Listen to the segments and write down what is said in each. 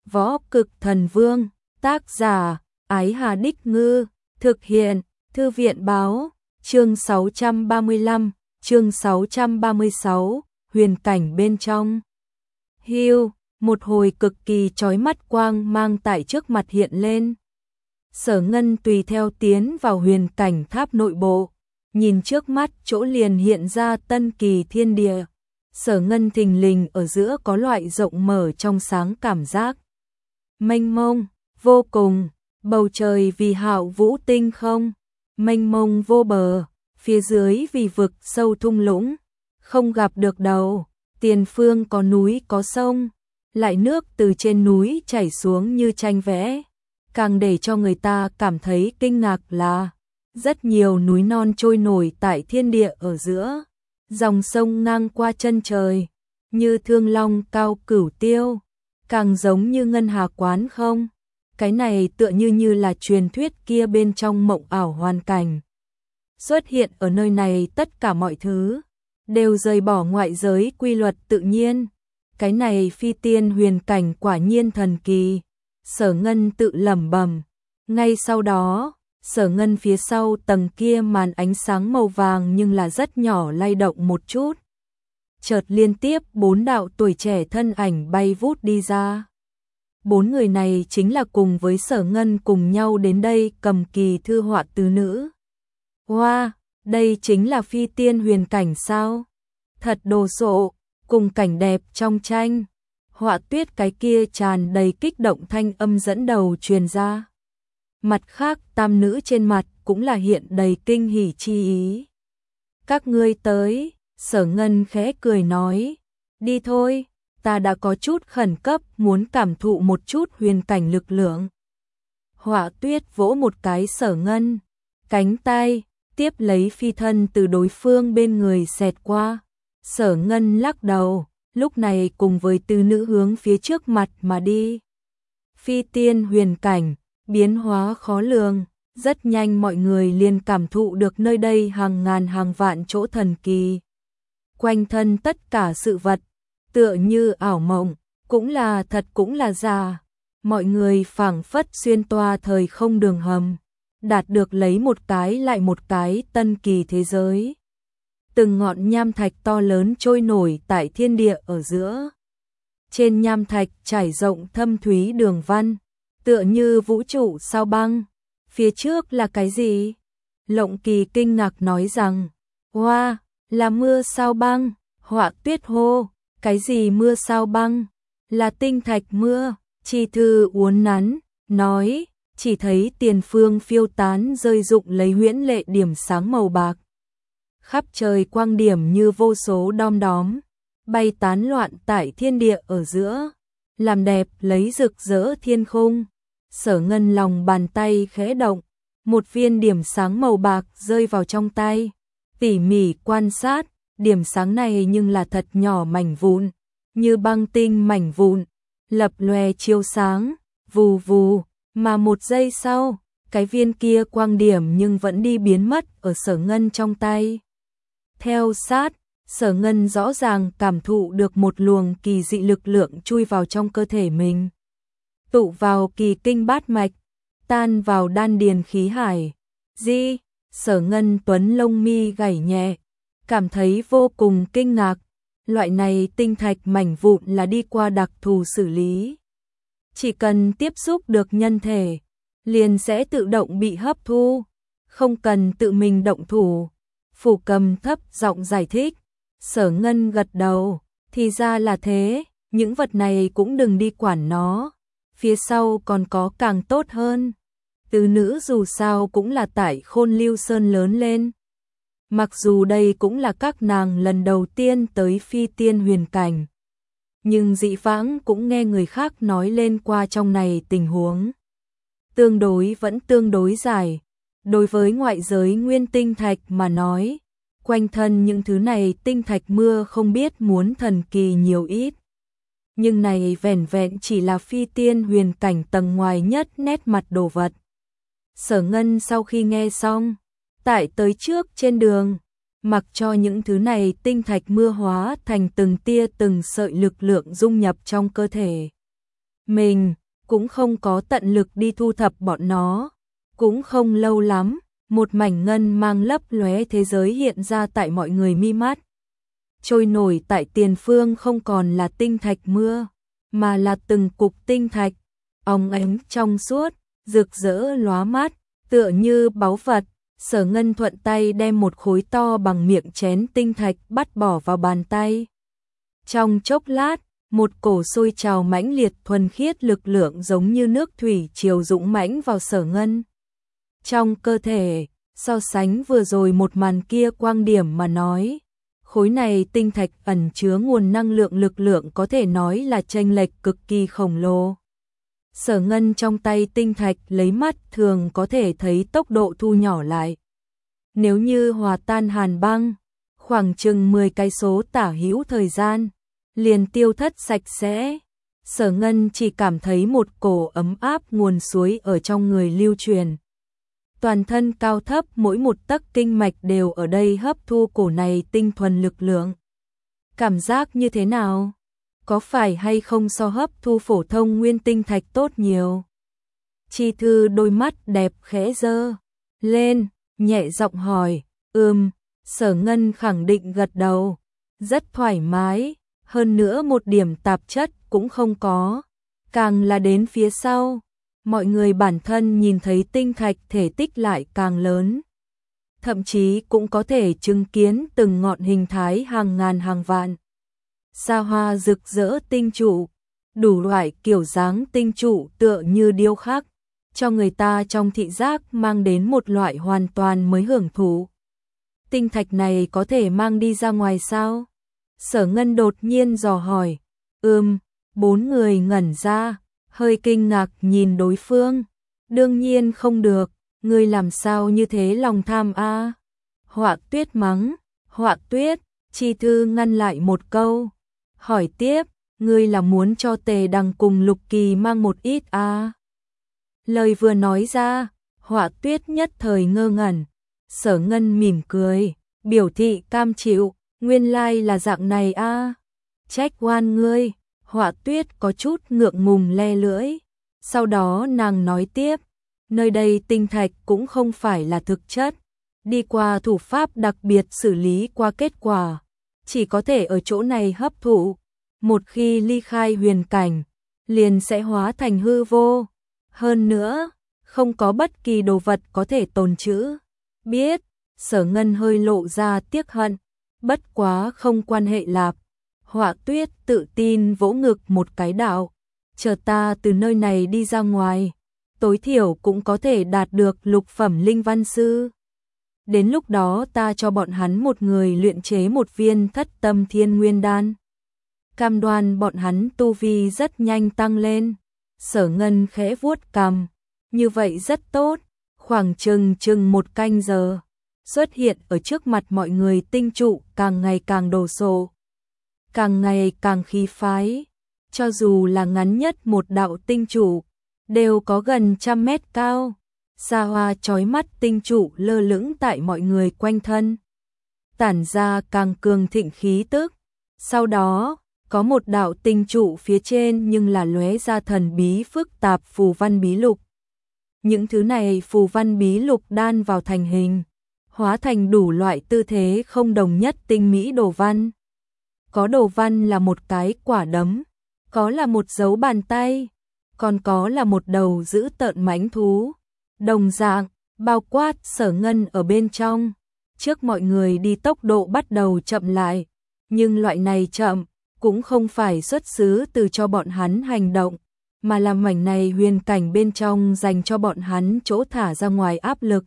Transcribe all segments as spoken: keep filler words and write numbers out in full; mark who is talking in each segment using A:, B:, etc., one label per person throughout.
A: Võ Cực Thần Vương, tác giả, Ái Hà Đích Ngư, thực hiện, Thư viện Báo, chương sáu trăm ba mươi lăm, chương sáu trăm ba mươi sáu, huyền cảnh bên trong. Hưu, một hồi cực kỳ chói mắt quang mang tại trước mặt hiện lên. Sở Ngân tùy theo tiến vào huyền cảnh tháp nội bộ, nhìn trước mắt chỗ liền hiện ra tân kỳ thiên địa. Sở Ngân thình lình ở giữa có loại rộng mở trong sáng cảm giác mênh mông, vô cùng, bầu trời vì hạo vũ tinh không, mênh mông vô bờ, phía dưới vì vực sâu thung lũng, không gặp được đầu, tiền phương có núi có sông, lại nước từ trên núi chảy xuống như tranh vẽ. Càng để cho người ta cảm thấy kinh ngạc là rất nhiều núi non trôi nổi tại thiên địa ở giữa, dòng sông ngang qua chân trời, như thương long cao cửu tiêu, càng giống như ngân hà quán không. Cái này tựa như như là truyền thuyết kia bên trong mộng ảo hoàn cảnh. Xuất hiện ở nơi này tất cả mọi thứ đều rời bỏ ngoại giới quy luật tự nhiên. Cái này phi tiên huyền cảnh quả nhiên thần kỳ. Sở Ngân tự lẩm bẩm. Ngay sau đó, Sở Ngân phía sau tầng kia màn ánh sáng màu vàng nhưng là rất nhỏ lay động một chút. Chợt liên tiếp bốn đạo tuổi trẻ thân ảnh bay vút đi ra. Bốn người này chính là cùng với Sở Ngân cùng nhau đến đây cầm kỳ thư họa tứ nữ. Wow, đây chính là phi tiên huyền cảnh sao? Thật đồ sộ, cùng cảnh đẹp trong tranh. Họa tuyết cái kia tràn đầy kích động thanh âm dẫn đầu truyền ra. Mặt khác tam nữ trên mặt cũng là hiện đầy kinh hỉ chi ý. Các ngươi tới, Sở Ngân khẽ cười nói, đi thôi, ta đã có chút khẩn cấp muốn cảm thụ một chút huyền cảnh lực lượng. Họa tuyết vỗ một cái Sở Ngân, cánh tay, tiếp lấy phi thân từ đối phương bên người xẹt qua. Sở Ngân lắc đầu, lúc này cùng với tứ nữ hướng phía trước mặt mà đi. Phi tiên huyền cảnh, biến hóa khó lường, rất nhanh mọi người liền cảm thụ được nơi đây hàng ngàn hàng vạn chỗ thần kỳ. Quanh thân tất cả sự vật, tựa như ảo mộng, cũng là thật cũng là giả. Mọi người phảng phất xuyên toa thời không đường hầm, đạt được lấy một cái lại một cái tân kỳ thế giới. Từng ngọn nham thạch to lớn trôi nổi tại thiên địa ở giữa. Trên nham thạch trải rộng thâm thúy đường văn, tựa như vũ trụ sao băng. Phía trước là cái gì? Lộng Kỳ kinh ngạc nói rằng, wow, là mưa sao băng. Họa tuyết hô, cái gì mưa sao băng? Là tinh thạch mưa. Chi thư uốn nắn, nói, chỉ thấy tiền phương phiêu tán rơi rụng lấy huyễn lệ điểm sáng màu bạc. Khắp trời quang điểm như vô số đom đóm, bay tán loạn tại thiên địa ở giữa, làm đẹp lấy rực rỡ thiên khung. Sở Ngân lòng bàn tay khẽ động, một viên điểm sáng màu bạc rơi vào trong tay, tỉ mỉ quan sát, điểm sáng này nhưng là thật nhỏ mảnh vụn, như băng tinh mảnh vụn, lập lòe chiếu sáng, vù vù, mà một giây sau, cái viên kia quang điểm nhưng vẫn đi biến mất ở Sở Ngân trong tay. Theo sát, Sở Ngân rõ ràng cảm thụ được một luồng kỳ dị lực lượng chui vào trong cơ thể mình. Tụ vào kỳ kinh bát mạch, tan vào đan điền khí hải. Di, Sở Ngân tuấn lông mi gảy nhẹ, cảm thấy vô cùng kinh ngạc. Loại này tinh thạch mảnh vụn là đi qua đặc thù xử lý. Chỉ cần tiếp xúc được nhân thể, liền sẽ tự động bị hấp thu, không cần tự mình động thủ. Phủ Cầm thấp giọng giải thích. Sở Ngân gật đầu, thì ra là thế, những vật này cũng đừng đi quản nó, phía sau còn có càng tốt hơn. Tứ nữ dù sao cũng là tại Khôn Lưu Sơn lớn lên. Mặc dù đây cũng là các nàng lần đầu tiên tới phi tiên huyền cảnh, nhưng dị vãng cũng nghe người khác nói lên qua trong này tình huống. Tương đối vẫn tương đối dài. Đối với ngoại giới nguyên tinh thạch mà nói, quanh thân những thứ này tinh thạch mưa không biết muốn thần kỳ nhiều ít. Nhưng này vẻn vẹn chỉ là phi tiên huyền cảnh tầng ngoài nhất nét mặt đồ vật. Sở Ngân sau khi nghe xong, tại tới trước trên đường, mặc cho những thứ này tinh thạch mưa hóa thành từng tia từng sợi lực lượng dung nhập trong cơ thể. mình cũng không có tận lực đi thu thập bọn nó. Cũng không lâu lắm, một mảnh ngân mang lấp lóe thế giới hiện ra tại mọi người mi mắt. Trôi nổi tại tiền phương không còn là tinh thạch mưa, mà là từng cục tinh thạch, óng ánh trong suốt, rực rỡ lóa mắt, tựa như báu vật. Sở Ngân thuận tay đem một khối to bằng miệng chén tinh thạch bắt bỏ vào bàn tay. Trong chốc lát, một cổ sôi trào mãnh liệt thuần khiết lực lượng giống như nước thủy triều dũng mãnh vào Sở Ngân. Trong cơ thể, so sánh vừa rồi một màn kia quang điểm mà nói, khối này tinh thạch ẩn chứa nguồn năng lượng lực lượng có thể nói là chênh lệch cực kỳ khổng lồ. Sở Ngân trong tay tinh thạch lấy mắt thường có thể thấy tốc độ thu nhỏ lại. Nếu như hòa tan hàn băng, khoảng chừng mười cái số tả hữu thời gian, liền tiêu thất sạch sẽ. Sở Ngân chỉ cảm thấy một cổ ấm áp nguồn suối ở trong người lưu truyền. Toàn thân cao thấp mỗi một tấc kinh mạch đều ở đây hấp thu cổ này tinh thuần lực lượng. Cảm giác như thế nào? Có phải hay không so hấp thu phổ thông nguyên tinh thạch tốt nhiều? Chi Thư đôi mắt đẹp khẽ dơ lên, nhẹ giọng hỏi. Ừm, Sở Ngân khẳng định gật đầu. Rất thoải mái, hơn nữa một điểm tạp chất cũng không có. Càng là đến phía sau, mọi người bản thân nhìn thấy tinh thạch thể tích lại càng lớn. Thậm chí cũng có thể chứng kiến từng ngọn hình thái hàng ngàn hàng vạn. Xa hoa rực rỡ tinh trụ, đủ loại kiểu dáng tinh trụ tựa như điêu khắc, cho người ta trong thị giác mang đến một loại hoàn toàn mới hưởng thụ. Tinh thạch này có thể mang đi ra ngoài sao? Sở Ngân đột nhiên dò hỏi. Ừm, bốn người ngẩn ra, hơi kinh ngạc nhìn đối phương. Đương nhiên không được, ngươi làm sao như thế lòng tham a? À? Họa Tuyết mắng. Họa Tuyết, Chi Thư ngăn lại một câu. Hỏi tiếp, ngươi là muốn cho Tề Đằng cùng Lục Kỳ mang một ít a? À? Lời vừa nói ra, Họa Tuyết nhất thời ngơ ngẩn. Sở Ngân mỉm cười, biểu thị cam chịu, nguyên lai là dạng này a. À? Trách oan ngươi. Họa Tuyết có chút ngượng ngùng le lưỡi. Sau đó nàng nói tiếp, nơi đây tinh thạch cũng không phải là thực chất, đi qua thủ pháp đặc biệt xử lý qua kết quả, chỉ có thể ở chỗ này hấp thụ. Một khi ly khai huyền cảnh, liền sẽ hóa thành hư vô. Hơn nữa, không có bất kỳ đồ vật có thể tồn trữ. Biết, Sở Ngân hơi lộ ra tiếc hận, bất quá không quan hệ lạp. Họa Tuyết tự tin vỗ ngực một cái đạo, chờ ta từ nơi này đi ra ngoài, tối thiểu cũng có thể đạt được lục phẩm linh văn sư. Đến lúc đó ta cho bọn hắn một người luyện chế một viên thất tâm thiên nguyên đan. Cam đoan bọn hắn tu vi rất nhanh tăng lên. Sở Ngân khẽ vuốt cằm, như vậy rất tốt. Khoảng chừng chừng một canh giờ, xuất hiện ở trước mặt mọi người tinh trụ càng ngày càng đồ sộ, càng ngày càng khí phái. Cho dù là ngắn nhất một đạo tinh trụ, đều có gần trăm mét cao. Xa hoa chói mắt tinh trụ lơ lửng tại mọi người quanh thân, tản ra càng cường thịnh khí tức. Sau đó, có một đạo tinh trụ phía trên nhưng là lóe ra thần bí phức tạp phù văn bí lục. Những thứ này phù văn bí lục đan vào thành hình, hóa thành đủ loại tư thế không đồng nhất tinh mỹ đồ văn. Có đồ văn là một cái quả đấm, có là một dấu bàn tay, còn có là một đầu dữ tợn mãnh thú. Đồng dạng, bao quát Sở Ngân ở bên trong. Trước mọi người đi tốc độ bắt đầu chậm lại, nhưng loại này chậm cũng không phải xuất xứ từ cho bọn hắn hành động, mà là mảnh này huyền cảnh bên trong dành cho bọn hắn chỗ thả ra ngoài áp lực.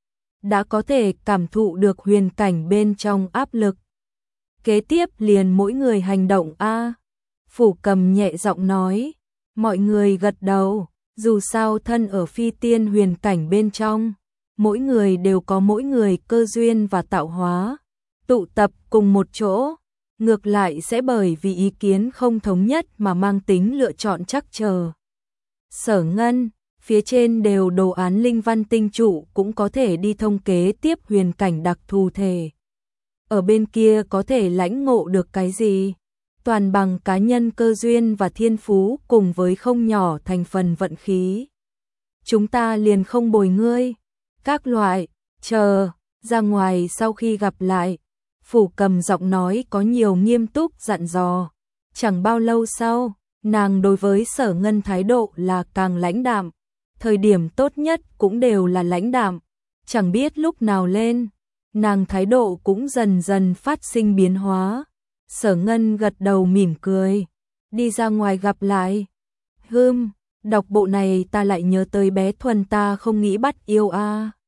A: Đã có thể cảm thụ được huyền cảnh bên trong áp lực. Kế tiếp liền mỗi người hành động a. Phủ Cầm nhẹ giọng nói, mọi người gật đầu. Dù sao thân ở phi tiên huyền cảnh bên trong, mỗi người đều có mỗi người cơ duyên và tạo hóa, tụ tập cùng một chỗ, ngược lại sẽ bởi vì ý kiến không thống nhất mà mang tính lựa chọn chắc chờ. Sở Ngân, phía trên đều đồ án linh văn tinh trụ cũng có thể đi thông kế tiếp huyền cảnh đặc thù thể. Ở bên kia có thể lãnh ngộ được cái gì? toàn bằng cá nhân cơ duyên và thiên phú cùng với không nhỏ thành phần vận khí. Chúng ta liền không bồi ngươi. Các loại, chờ, ra ngoài sau khi gặp lại. Phủ Cầm giọng nói có nhiều nghiêm túc dặn dò. Chẳng bao lâu sau, nàng đối với Sở Ngân thái độ là càng lãnh đạm. Thời điểm tốt nhất cũng đều là lãnh đạm. Chẳng biết lúc nào lên, nàng thái độ cũng dần dần phát sinh biến hóa. Sở Ngân gật đầu mỉm cười. Đi ra ngoài gặp lại. Hừm, đọc bộ này ta lại nhớ tới bé Thuần ta không nghĩ bắt yêu a. À.